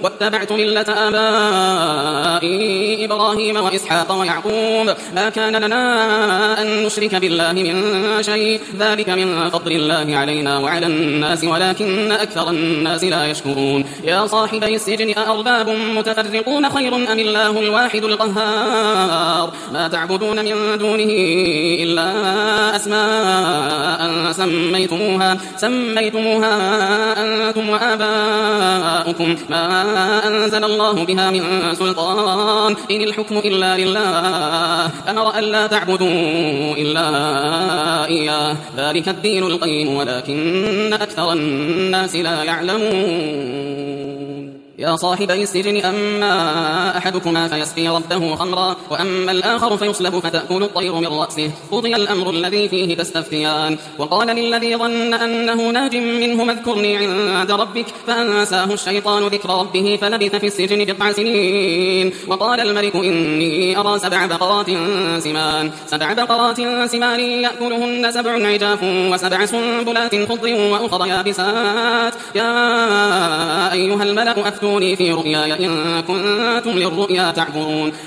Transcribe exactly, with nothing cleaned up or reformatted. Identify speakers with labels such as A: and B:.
A: واتبعت ملة آبائي إبراهيم وإسحاق ويعقوب ما كان لنا أن نشرك بالله من شيء ذلك من فضل الله علينا وعلى الناس ولكن أكثر الناس لا يشكرون يا صاحبي السجن أأرباب متفرقون خير أم الله الواحد القهار ما تعبدون من دونه إلا أسماء سميتموها سميتموها أنتم وآباؤكم ما أنزل الله بها من سلطان إن الحكم إلا لله أمر ألا تعبدوا إلا إياه ذلك الدين القيم ولكن أكثر الناس لا يعلمون يا صاحبي السجن أما أحدكما فيسقي ربه خمرا وأما الآخر فيصلب فتأكل الطير من رأسه قضي الأمر الذي فيه تستفتيان وقال للذي ظن أنه ناج منه اذكرني عند ربك فأنساه الشيطان ذكر ربه فلبث في السجن بضع سنين وقال الملك إني أرى سبع بقرات سمان سبع بقرات سمان يأكلهن سبع عجاف وسبع سنبلات خضر وأخر يابسات يا أيها الملأ أفتوني في رؤياي إن كنتم للرؤيا تعبرون